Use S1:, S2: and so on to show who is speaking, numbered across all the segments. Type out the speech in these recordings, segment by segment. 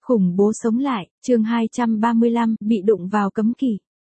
S1: Khủng bố sống lại, chương 235, bị đụng vào cấm kỵ.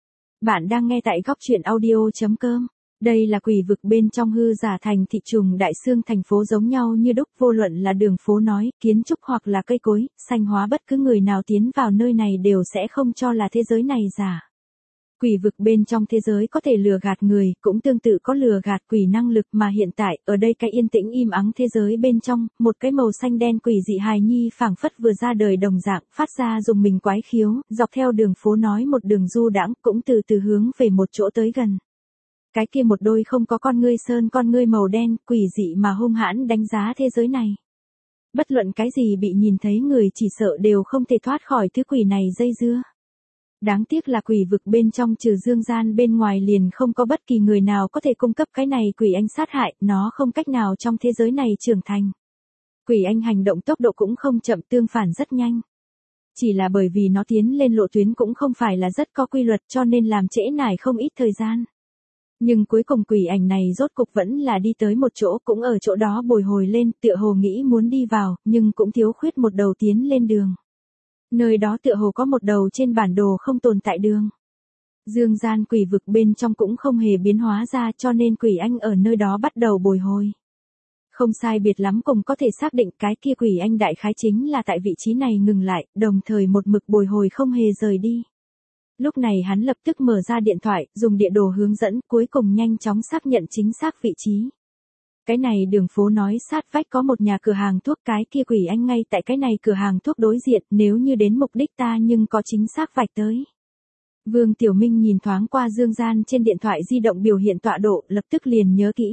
S1: Bạn đang nghe tại góc truyện audio.com. Đây là quỷ vực bên trong hư giả thành thị trùng đại xương thành phố giống nhau như đúc, vô luận là đường phố nói, kiến trúc hoặc là cây cối, xanh hóa, bất cứ người nào tiến vào nơi này đều sẽ không cho là thế giới này giả. Quỷ vực bên trong thế giới có thể lừa gạt người, cũng tương tự có lừa gạt quỷ năng lực, mà hiện tại, ở đây cái yên tĩnh im ắng thế giới bên trong, một cái màu xanh đen quỷ dị hài nhi phảng phất vừa ra đời đồng dạng, phát ra dùng mình quái khiếu, dọc theo đường phố nói một đường du đãng, cũng từ từ hướng về một chỗ tới gần. Cái kia một đôi không có con ngươi sơn con ngươi màu đen, quỷ dị mà hung hãn đánh giá thế giới này. Bất luận cái gì bị nhìn thấy người chỉ sợ đều không thể thoát khỏi thứ quỷ này dây dưa. Đáng tiếc là quỷ vực bên trong trừ Dương Gian bên ngoài liền không có bất kỳ người nào có thể cung cấp cái này quỷ anh sát hại, nó không cách nào trong thế giới này trưởng thành. Quỷ anh hành động tốc độ cũng không chậm, tương phản rất nhanh. Chỉ là bởi vì nó tiến lên lộ tuyến cũng không phải là rất có quy luật, cho nên làm trễ nải không ít thời gian. Nhưng cuối cùng quỷ ảnh này rốt cục vẫn là đi tới một chỗ, cũng ở chỗ đó bồi hồi lên, tựa hồ nghĩ muốn đi vào, nhưng cũng thiếu khuyết một đầu tiến lên đường. Nơi đó tựa hồ có một đầu trên bản đồ không tồn tại đường. Dương Gian quỷ vực bên trong cũng không hề biến hóa ra, cho nên quỷ anh ở nơi đó bắt đầu bồi hồi. Không sai biệt lắm cùng có thể xác định cái kia quỷ anh đại khái chính là tại vị trí này ngừng lại, đồng thời một mực bồi hồi không hề rời đi. Lúc này hắn lập tức mở ra điện thoại, dùng địa đồ hướng dẫn, cuối cùng nhanh chóng xác nhận chính xác vị trí. Cái này đường phố nói sát vách có một nhà cửa hàng thuốc, cái kia quỷ anh ngay tại cái này cửa hàng thuốc đối diện, nếu như đến mục đích ta nhưng có chính xác vạch tới. Vương Tiểu Minh nhìn thoáng qua Dương Gian trên điện thoại di động biểu hiện tọa độ, lập tức liền nhớ kỹ.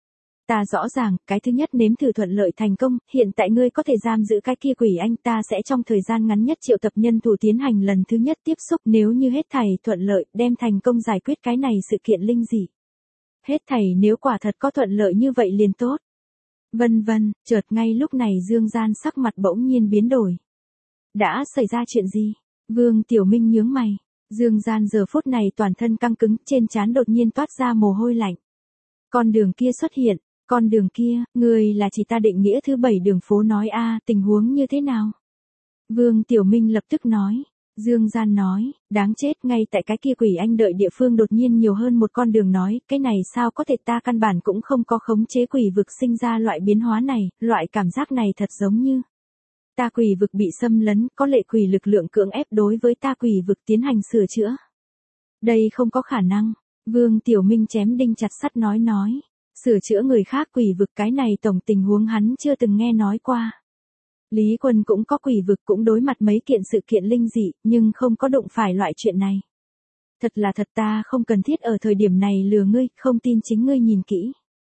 S1: Ta rõ ràng, cái thứ nhất nếm thử thuận lợi thành công, hiện tại ngươi có thể giam giữ cái kia quỷ anh, ta sẽ trong thời gian ngắn nhất triệu tập nhân thủ tiến hành lần thứ nhất tiếp xúc, nếu như hết thảy thuận lợi, đem thành công giải quyết cái này sự kiện linh dị. Hết thảy nếu quả thật có thuận lợi như vậy liền tốt. Vân vân, chợt ngay lúc này Dương Gian sắc mặt bỗng nhiên biến đổi. Đã xảy ra chuyện gì? Vương Tiểu Minh nhướng mày. Dương Gian giờ phút này toàn thân căng cứng, trên trán đột nhiên toát ra mồ hôi lạnh. Con đường kia xuất hiện, con đường kia, người là chỉ ta định nghĩa thứ 7 đường phố nói a, tình huống như thế nào? Vương Tiểu Minh lập tức nói. Dương Gian nói, đáng chết, ngay tại cái kia quỷ anh đợi địa phương đột nhiên nhiều hơn một con đường nói, cái này sao có thể, ta căn bản cũng không có khống chế quỷ vực sinh ra loại biến hóa này, loại cảm giác này thật giống như ta quỷ vực bị xâm lấn, có lệ quỷ lực lượng cưỡng ép đối với ta quỷ vực tiến hành sửa chữa. Đây không có khả năng, Vương Tiểu Minh chém đinh chặt sắt nói. Sửa chữa người khác quỷ vực, cái này tổng tình huống hắn chưa từng nghe nói qua. Lý Quân cũng có quỷ vực, cũng đối mặt mấy kiện sự kiện linh dị, nhưng không có đụng phải loại chuyện này. Thật là thật, ta không cần thiết ở thời điểm này lừa ngươi, không tin chính ngươi nhìn kỹ.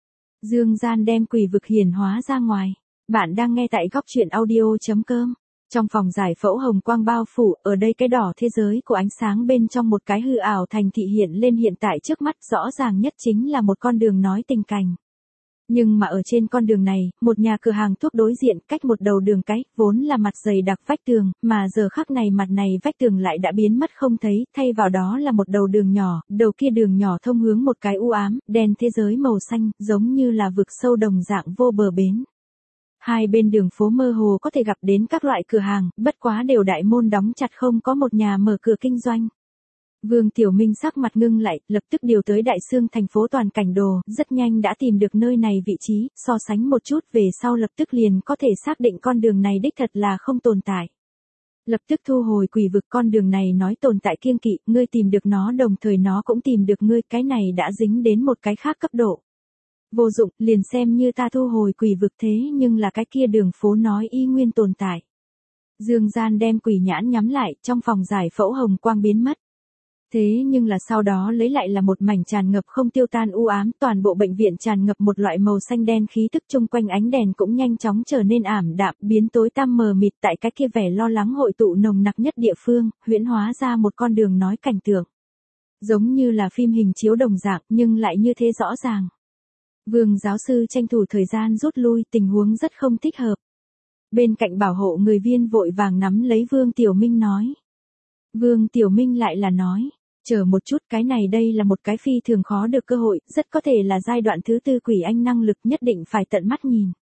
S1: Dương Gian đem quỷ vực hiển hóa ra ngoài. Bạn đang nghe tại góc truyện audio.com. Trong phòng giải phẫu hồng quang bao phủ, ở đây cái đỏ thế giới của ánh sáng bên trong một cái hư ảo thành thị hiện lên hiện tại trước mắt, rõ ràng nhất chính là một con đường nói tình cảnh. Nhưng mà ở trên con đường này, một nhà cửa hàng thuốc đối diện, cách một đầu đường cái, vốn là mặt dày đặc vách tường, mà giờ khắc này mặt này vách tường lại đã biến mất không thấy, thay vào đó là một đầu đường nhỏ, đầu kia đường nhỏ thông hướng một cái u ám, đen thế giới màu xanh, giống như là vực sâu đồng dạng vô bờ bến. Hai bên đường phố mơ hồ có thể gặp đến các loại cửa hàng, bất quá đều đại môn đóng chặt, không có một nhà mở cửa kinh doanh. Vương Tiểu Minh sắc mặt ngưng lại, lập tức điều tới đại xương thành phố toàn cảnh đồ, rất nhanh đã tìm được nơi này vị trí, so sánh một chút về sau lập tức liền có thể xác định con đường này đích thật là không tồn tại. Lập tức thu hồi quỷ vực, con đường này nói tồn tại kiêng kỵ, ngươi tìm được nó đồng thời nó cũng tìm được ngươi, cái này đã dính đến một cái khác cấp độ. Vô dụng, liền xem như ta thu hồi quỷ vực, thế nhưng là cái kia đường phố nói y nguyên tồn tại. Dương Gian đem quỷ nhãn nhắm lại, trong phòng giải phẫu hồng quang biến mất. Thế nhưng là sau đó lấy lại là một mảnh tràn ngập không tiêu tan u ám, toàn bộ bệnh viện tràn ngập một loại màu xanh đen khí tức, chung quanh ánh đèn cũng nhanh chóng trở nên ảm đạm, biến tối tăm mờ mịt, tại cái kia vẻ lo lắng hội tụ nồng nặc nhất địa phương, huyễn hóa ra một con đường nói cảnh tượng. Giống như là phim hình chiếu đồng dạng, nhưng lại như thế rõ ràng. Vương giáo sư tranh thủ thời gian rút lui, tình huống rất không thích hợp. Bên cạnh bảo hộ người viên vội vàng nắm lấy Vương Tiểu Minh nói. Vương Tiểu Minh lại là nói, chờ một chút, cái này đây là một cái phi thường khó được cơ hội, rất có thể là giai đoạn thứ 4 quỷ anh năng lực, nhất định phải tận mắt nhìn.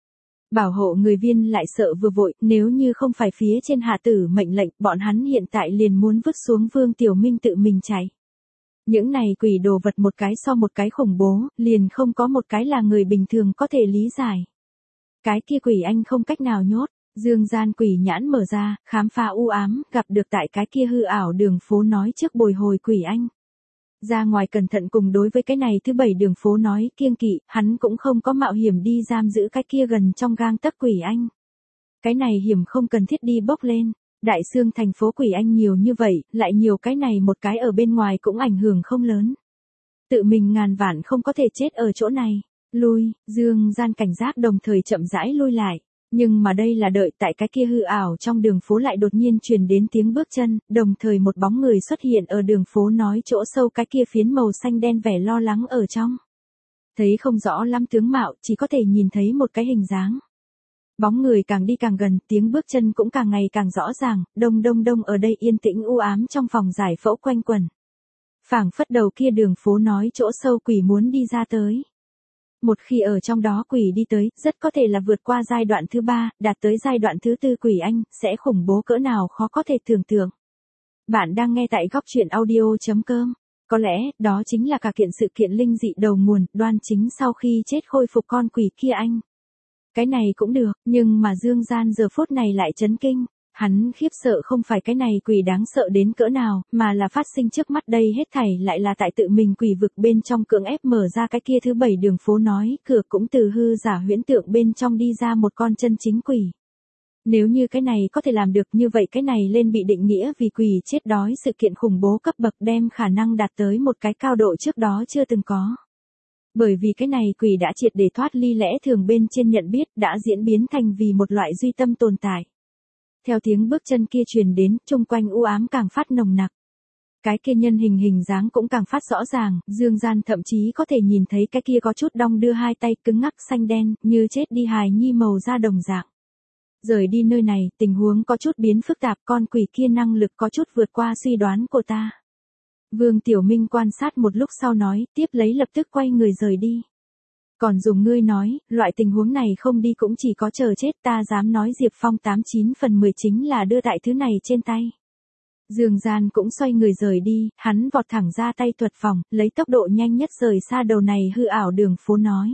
S1: Bảo hộ người viên lại sợ vừa vội, nếu như không phải phía trên hạ tử mệnh lệnh, bọn hắn hiện tại liền muốn vứt xuống Vương Tiểu Minh tự mình chạy. Những này quỷ đồ vật một cái so một cái khủng bố, liền không có một cái là người bình thường có thể lý giải. Cái kia quỷ anh không cách nào nhốt, dương gian quỷ nhãn mở ra, khám phá u ám, gặp được tại cái kia hư ảo đường phố nói trước bồi hồi quỷ anh. Ra ngoài cẩn thận cùng đối với cái này thứ 7 đường phố nói kiêng kỵ, hắn cũng không có mạo hiểm đi giam giữ cái kia gần trong gang tấc quỷ anh. Cái này hiểm không cần thiết đi bốc lên, đại xương thành phố quỷ anh nhiều như vậy, lại nhiều cái này một cái ở bên ngoài cũng ảnh hưởng không lớn. Tự mình ngàn vạn không có thể chết ở chỗ này, lui, dương gian cảnh giác đồng thời chậm rãi lui lại. Nhưng mà đây là đợi tại cái kia hư ảo trong đường phố lại đột nhiên truyền đến tiếng bước chân, đồng thời một bóng người xuất hiện ở đường phố nói chỗ sâu cái kia phiến màu xanh đen vẻ lo lắng ở trong. Thấy không rõ lắm tướng mạo, chỉ có thể nhìn thấy một cái hình dáng. Bóng người càng đi càng gần, tiếng bước chân cũng càng ngày càng rõ ràng, đông đông đông ở đây yên tĩnh u ám trong phòng giải phẫu quanh quẩn. Phảng phất đầu kia đường phố nói chỗ sâu quỷ muốn đi ra tới. Một khi ở trong đó quỷ đi tới, rất có thể là vượt qua giai đoạn thứ 3, đạt tới giai đoạn thứ 4 quỷ anh, sẽ khủng bố cỡ nào khó có thể tưởng tượng. Bạn đang nghe tại góc truyện audio.com. Có lẽ, đó chính là cả kiện sự kiện linh dị đầu nguồn, Đoan Chính sau khi chết khôi phục con quỷ kia anh. Cái này cũng được, nhưng mà Dương Gian giờ phút này lại chấn kinh. Hắn khiếp sợ không phải cái này quỷ đáng sợ đến cỡ nào, mà là phát sinh trước mắt đây hết thảy lại là tại tự mình quỷ vực bên trong cưỡng ép mở ra cái kia thứ 7 đường phố nói, cửa cũng từ hư giả huyễn tượng bên trong đi ra một con chân chính quỷ. Nếu như cái này có thể làm được như vậy cái này lên bị định nghĩa vì quỷ chết đói sự kiện khủng bố cấp bậc đem khả năng đạt tới một cái cao độ trước đó chưa từng có. Bởi vì cái này quỷ đã triệt để thoát ly lẽ thường bên trên nhận biết đã diễn biến thành vì một loại duy tâm tồn tại. Theo tiếng bước chân kia truyền đến, chung quanh u ám càng phát nồng nặc. Cái kia nhân hình dáng cũng càng phát rõ ràng, Dương Gian thậm chí có thể nhìn thấy cái kia có chút đong đưa hai tay cứng ngắc xanh đen, như chết đi hài nhi màu da đồng dạng. Rời đi nơi này, tình huống có chút biến phức tạp, con quỷ kia năng lực có chút vượt qua suy đoán của ta. Vương Tiểu Minh quan sát một lúc sau nói, tiếp lấy lập tức quay người rời đi. Còn dùng ngươi nói, loại tình huống này không đi cũng chỉ có chờ chết, ta dám nói Diệp Phong 89 phần 10 chính là đưa tại thứ này trên tay. Dương Gian cũng xoay người rời đi, hắn vọt thẳng ra tay thuật phòng, lấy tốc độ nhanh nhất rời xa đầu này hư ảo đường phố nói.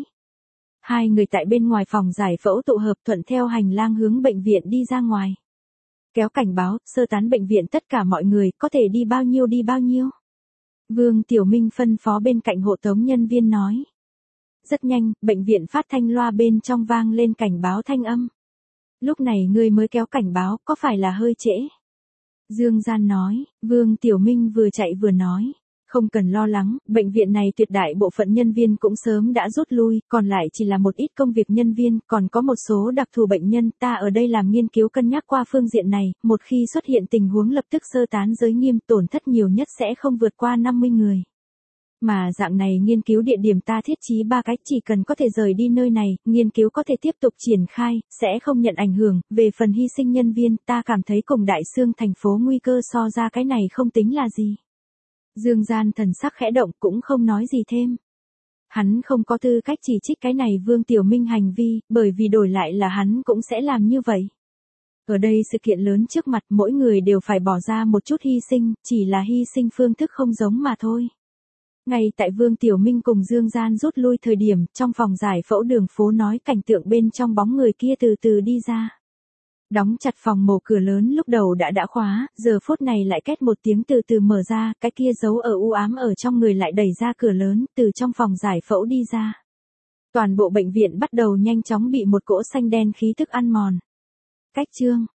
S1: Hai người tại bên ngoài phòng giải phẫu tụ hợp thuận theo hành lang hướng bệnh viện đi ra ngoài. Kéo cảnh báo, sơ tán bệnh viện tất cả mọi người, có thể đi bao nhiêu đi bao nhiêu. Vương Tiểu Minh phân phó bên cạnh hộ tống nhân viên nói. Rất nhanh, bệnh viện phát thanh loa bên trong vang lên cảnh báo thanh âm. Lúc này ngươi mới kéo cảnh báo, có phải là hơi trễ? Dương Gian nói, Vương Tiểu Minh vừa chạy vừa nói. Không cần lo lắng, bệnh viện này tuyệt đại bộ phận nhân viên cũng sớm đã rút lui, còn lại chỉ là một ít công việc nhân viên, còn có một số đặc thù bệnh nhân, ta ở đây làm nghiên cứu cân nhắc qua phương diện này, một khi xuất hiện tình huống lập tức sơ tán giới nghiêm, tổn thất nhiều nhất sẽ không vượt qua 50 người. Mà dạng này nghiên cứu địa điểm ta thiết trí 3 cái, chỉ cần có thể rời đi nơi này, nghiên cứu có thể tiếp tục triển khai, sẽ không nhận ảnh hưởng, về phần hy sinh nhân viên, ta cảm thấy cùng đại xương thành phố nguy cơ so ra cái này không tính là gì. Dương Gian thần sắc khẽ động cũng không nói gì thêm. Hắn không có tư cách chỉ trích cái này Vương Tiểu Minh hành vi, bởi vì đổi lại là hắn cũng sẽ làm như vậy. Ở đây sự kiện lớn trước mặt mỗi người đều phải bỏ ra một chút hy sinh, chỉ là hy sinh phương thức không giống mà thôi. Ngay tại Vương Tiểu Minh cùng Dương Gian rút lui thời điểm, trong phòng giải phẫu đường phố nói cảnh tượng bên trong bóng người kia từ từ đi ra. Đóng chặt phòng mổ cửa lớn lúc đầu đã khóa, giờ phút này lại két một tiếng từ từ mở ra, cái kia giấu ở u ám ở trong người lại đẩy ra cửa lớn, từ trong phòng giải phẫu đi ra. Toàn bộ bệnh viện bắt đầu nhanh chóng bị một cỗ xanh đen khí thức ăn mòn. Cách chương